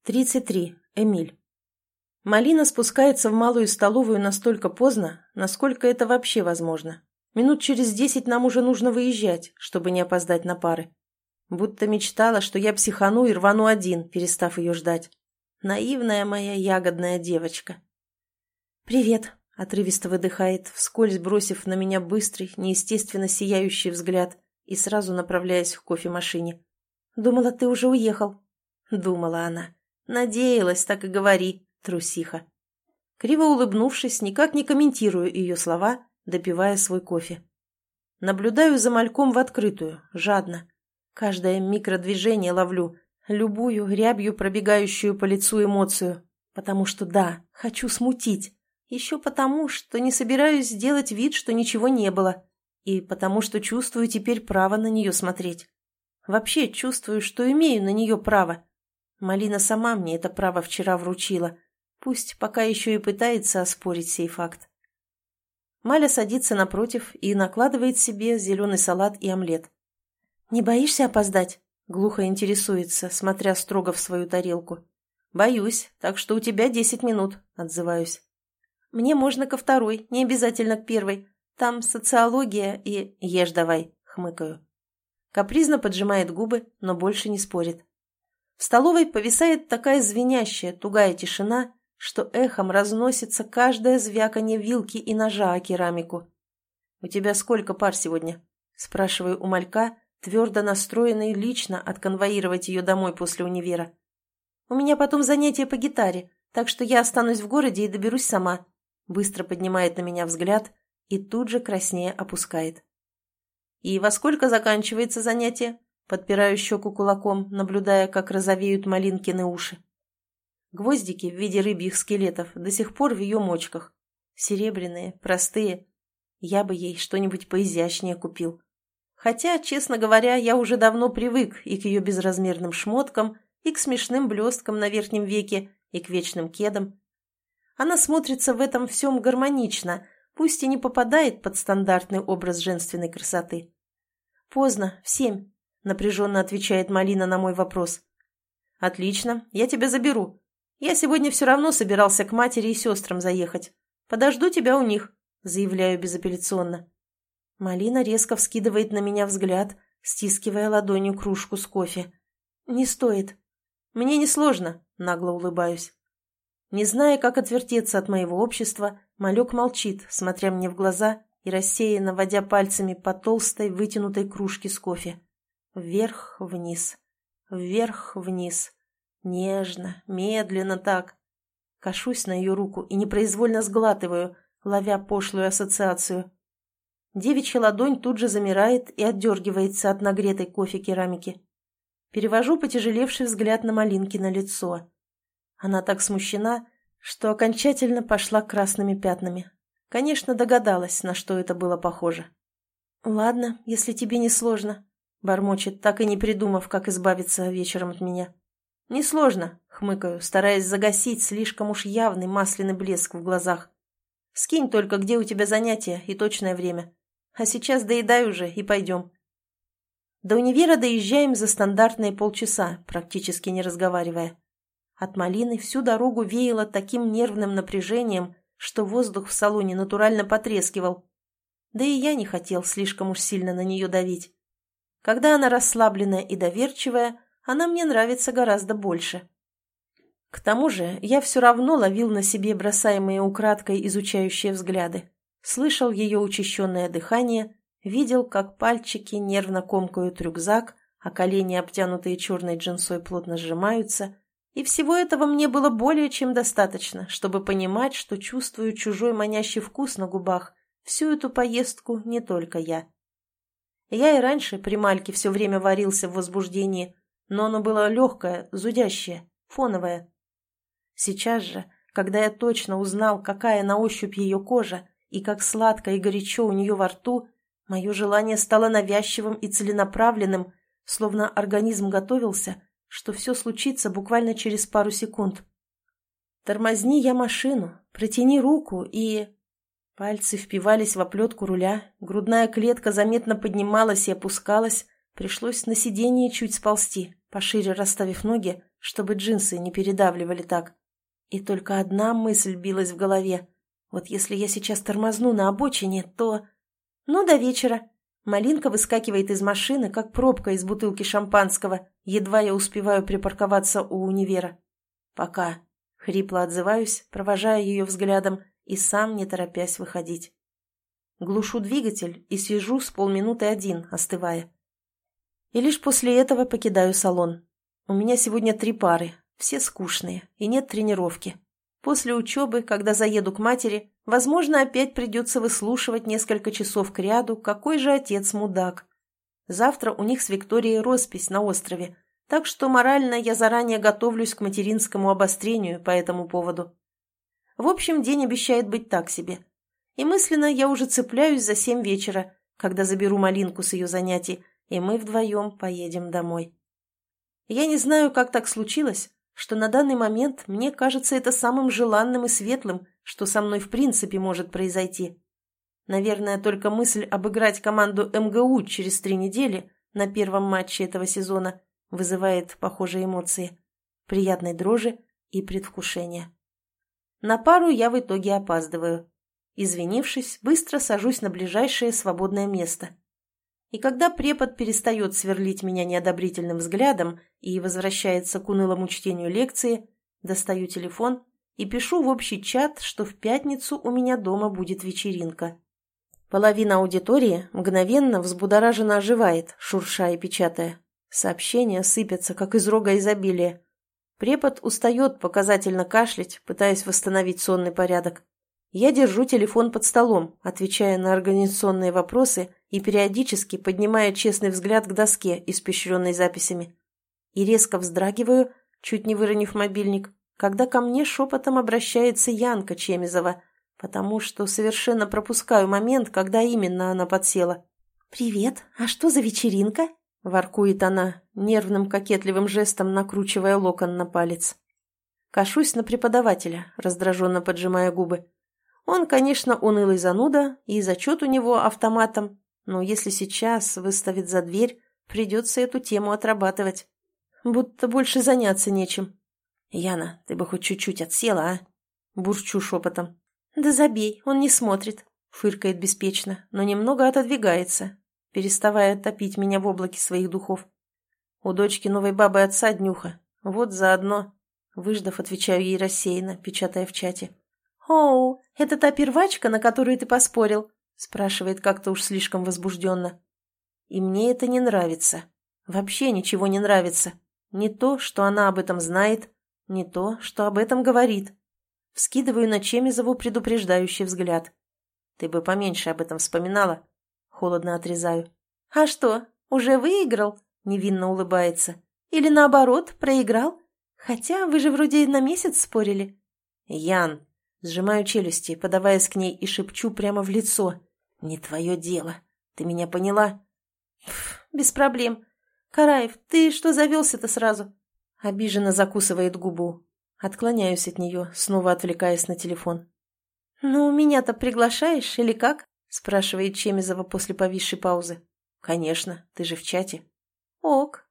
33. Эмиль. Малина спускается в малую столовую настолько поздно, насколько это вообще возможно. Минут через 10 нам уже нужно выезжать, чтобы не опоздать на пары. Будто мечтала, что я психану и рвану один, перестав ее ждать. Наивная моя ягодная девочка. «Привет», — отрывисто выдыхает, вскользь бросив на меня быстрый, неестественно сияющий взгляд и сразу направляясь к кофемашине. «Думала, ты уже уехал». Думала она. «Надеялась, так и говори, трусиха». Криво улыбнувшись, никак не комментирую ее слова, допивая свой кофе. Наблюдаю за мальком в открытую, жадно. Каждое микродвижение ловлю, любую рябью пробегающую по лицу эмоцию. Потому что да, хочу смутить. Еще потому, что не собираюсь сделать вид, что ничего не было. И потому что чувствую теперь право на нее смотреть. Вообще чувствую, что имею на нее право. Малина сама мне это право вчера вручила. Пусть пока еще и пытается оспорить сей факт. Маля садится напротив и накладывает себе зеленый салат и омлет. «Не боишься опоздать?» — глухо интересуется, смотря строго в свою тарелку. «Боюсь, так что у тебя 10 минут», — отзываюсь. «Мне можно ко второй, не обязательно к первой. Там социология и...» «Ешь давай», — хмыкаю. Капризно поджимает губы, но больше не спорит. В столовой повисает такая звенящая, тугая тишина, что эхом разносится каждое звяканье вилки и ножа о керамику. «У тебя сколько пар сегодня?» – спрашиваю у малька, твердо настроенный лично отконвоировать ее домой после универа. «У меня потом занятия по гитаре, так что я останусь в городе и доберусь сама», – быстро поднимает на меня взгляд и тут же краснее опускает. «И во сколько заканчивается занятие?» Подпираю щеку кулаком, наблюдая, как розовеют Малинкины уши. Гвоздики в виде рыбьих скелетов до сих пор в ее мочках. Серебряные, простые. Я бы ей что-нибудь поизящнее купил. Хотя, честно говоря, я уже давно привык и к ее безразмерным шмоткам, и к смешным блесткам на верхнем веке, и к вечным кедам. Она смотрится в этом всем гармонично, пусть и не попадает под стандартный образ женственной красоты. «Поздно, в 7», — напряженно отвечает Малина на мой вопрос. «Отлично, я тебя заберу. Я сегодня все равно собирался к матери и сестрам заехать. Подожду тебя у них», — заявляю безапелляционно. Малина резко вскидывает на меня взгляд, стискивая ладонью кружку с кофе. «Не стоит». «Мне несложно», — нагло улыбаюсь. Не зная, как отвертеться от моего общества, малек молчит, смотря мне в глаза и рассеянно водя пальцами по толстой вытянутой кружке с кофе. Вверх-вниз, вверх-вниз. Нежно, медленно так. Кашусь на ее руку и непроизвольно сглатываю, ловя пошлую ассоциацию. Девичья ладонь тут же замирает и отдергивается от нагретой кофе керамики. Перевожу потяжелевший взгляд на Малинкино лицо. Она так смущена, что окончательно пошла красными пятнами. Конечно, догадалась, на что это было похоже. «Ладно, если тебе не сложно», — бормочет, так и не придумав, как избавиться вечером от меня. «Несложно», — хмыкаю, стараясь загасить слишком уж явный масляный блеск в глазах. «Скинь только, где у тебя занятия и точное время. А сейчас доедай уже и пойдем». До универа доезжаем за стандартные полчаса, практически не разговаривая. От Малины всю дорогу веяло таким нервным напряжением, что воздух в салоне натурально потрескивал. Да и я не хотел слишком уж сильно на нее давить. Когда она расслабленная и доверчивая, она мне нравится гораздо больше. К тому же я все равно ловил на себе бросаемые украдкой изучающие взгляды, слышал ее учащенное дыхание, видел, как пальчики нервно комкают рюкзак, а колени, обтянутые черной джинсой, плотно сжимаются, и всего этого мне было более чем достаточно, чтобы понимать, что чувствую чужой манящий вкус на губах всю эту поездку не только я. Я и раньше при Мальке все время варился в возбуждении, но оно было легкое, зудящее, фоновое. Сейчас же, когда я точно узнал, какая на ощупь ее кожа и как сладко и горячо у нее во рту, мое желание стало навязчивым и целенаправленным, словно организм готовился, что все случится буквально через пару секунд. «Тормозни я машину, протяни руку и...» Пальцы впивались в оплетку руля, грудная клетка заметно поднималась и опускалась, пришлось на сиденье чуть сползти, пошире расставив ноги, чтобы джинсы не передавливали так. И только одна мысль билась в голове. Вот если я сейчас тормозну на обочине, то... Ну, до вечера. Малинка выскакивает из машины, как пробка из бутылки шампанского. Едва я успеваю припарковаться у универа. Пока. Хрипло отзываюсь, провожая ее взглядом, и сам не торопясь выходить. Глушу двигатель и сижу с полминуты один, остывая. И лишь после этого покидаю салон. У меня сегодня 3 пары, все скучные, и нет тренировки. После учебы, когда заеду к матери, возможно, опять придется выслушивать несколько часов кряду, какой же отец мудак. Завтра у них с Викторией роспись на острове, так что морально я заранее готовлюсь к материнскому обострению по этому поводу. В общем, день обещает быть так себе. И мысленно я уже цепляюсь за 7 вечера, когда заберу Малинку с ее занятий, и мы вдвоем поедем домой. Я не знаю, как так случилось, что на данный момент мне кажется это самым желанным и светлым, что со мной в принципе может произойти. Наверное, только мысль обыграть команду МГУ через 3 недели на первом матче этого сезона вызывает похожие эмоции, приятной дрожи и предвкушения. На пару я в итоге опаздываю. Извинившись, быстро сажусь на ближайшее свободное место. И когда препод перестает сверлить меня неодобрительным взглядом и возвращается к унылому чтению лекции, достаю телефон и пишу в общий чат, что в пятницу у меня дома будет вечеринка. Половина аудитории мгновенно взбудораженно оживает, шурша и печатая. Сообщения сыпятся, как из рога изобилия. Препод устает показательно кашлять, пытаясь восстановить сонный порядок. Я держу телефон под столом, отвечая на организационные вопросы и периодически поднимая честный взгляд к доске, испещренной записями. И резко вздрагиваю, чуть не выронив мобильник, когда ко мне шепотом обращается Янка Чемизова, потому что совершенно пропускаю момент, когда именно она подсела. «Привет, а что за вечеринка?» – воркует она, нервным кокетливым жестом накручивая локон на палец. Кашусь на преподавателя, раздраженно поджимая губы. Он, конечно, унылый зануда, и зачет у него автоматом, но если сейчас выставит за дверь, придется эту тему отрабатывать. Будто больше заняться нечем. «Яна, ты бы хоть чуть-чуть отсела, а?» Бурчу шепотом. «Да забей, он не смотрит», — фыркает беспечно, но немного отодвигается, переставая топить меня в облаке своих духов. У дочки новой бабы отца днюха, вот заодно. Выждав, отвечаю ей рассеянно, печатая в чате. «Оу, это та первачка, на которую ты поспорил?» спрашивает как-то уж слишком возбужденно. И мне это не нравится. Вообще ничего не нравится. Не то, что она об этом знает, не то, что об этом говорит. Вскидываю на Чемизову предупреждающий взгляд. «Ты бы поменьше об этом вспоминала?» Холодно отрезаю. «А что, уже выиграл?» Невинно улыбается. «Или наоборот, проиграл? Хотя вы же вроде на месяц спорили». «Ян!» Сжимаю челюсти, подаваясь к ней, и шепчу прямо в лицо. «Не твое дело. Ты меня поняла?» «Без проблем. Караев, ты что завелся-то сразу?» Обиженно закусывает губу. Отклоняюсь от нее, снова отвлекаясь на телефон. «Ну, меня-то приглашаешь или как?» спрашивает Чемизова после повисшей паузы. «Конечно, ты же в чате». «Ок,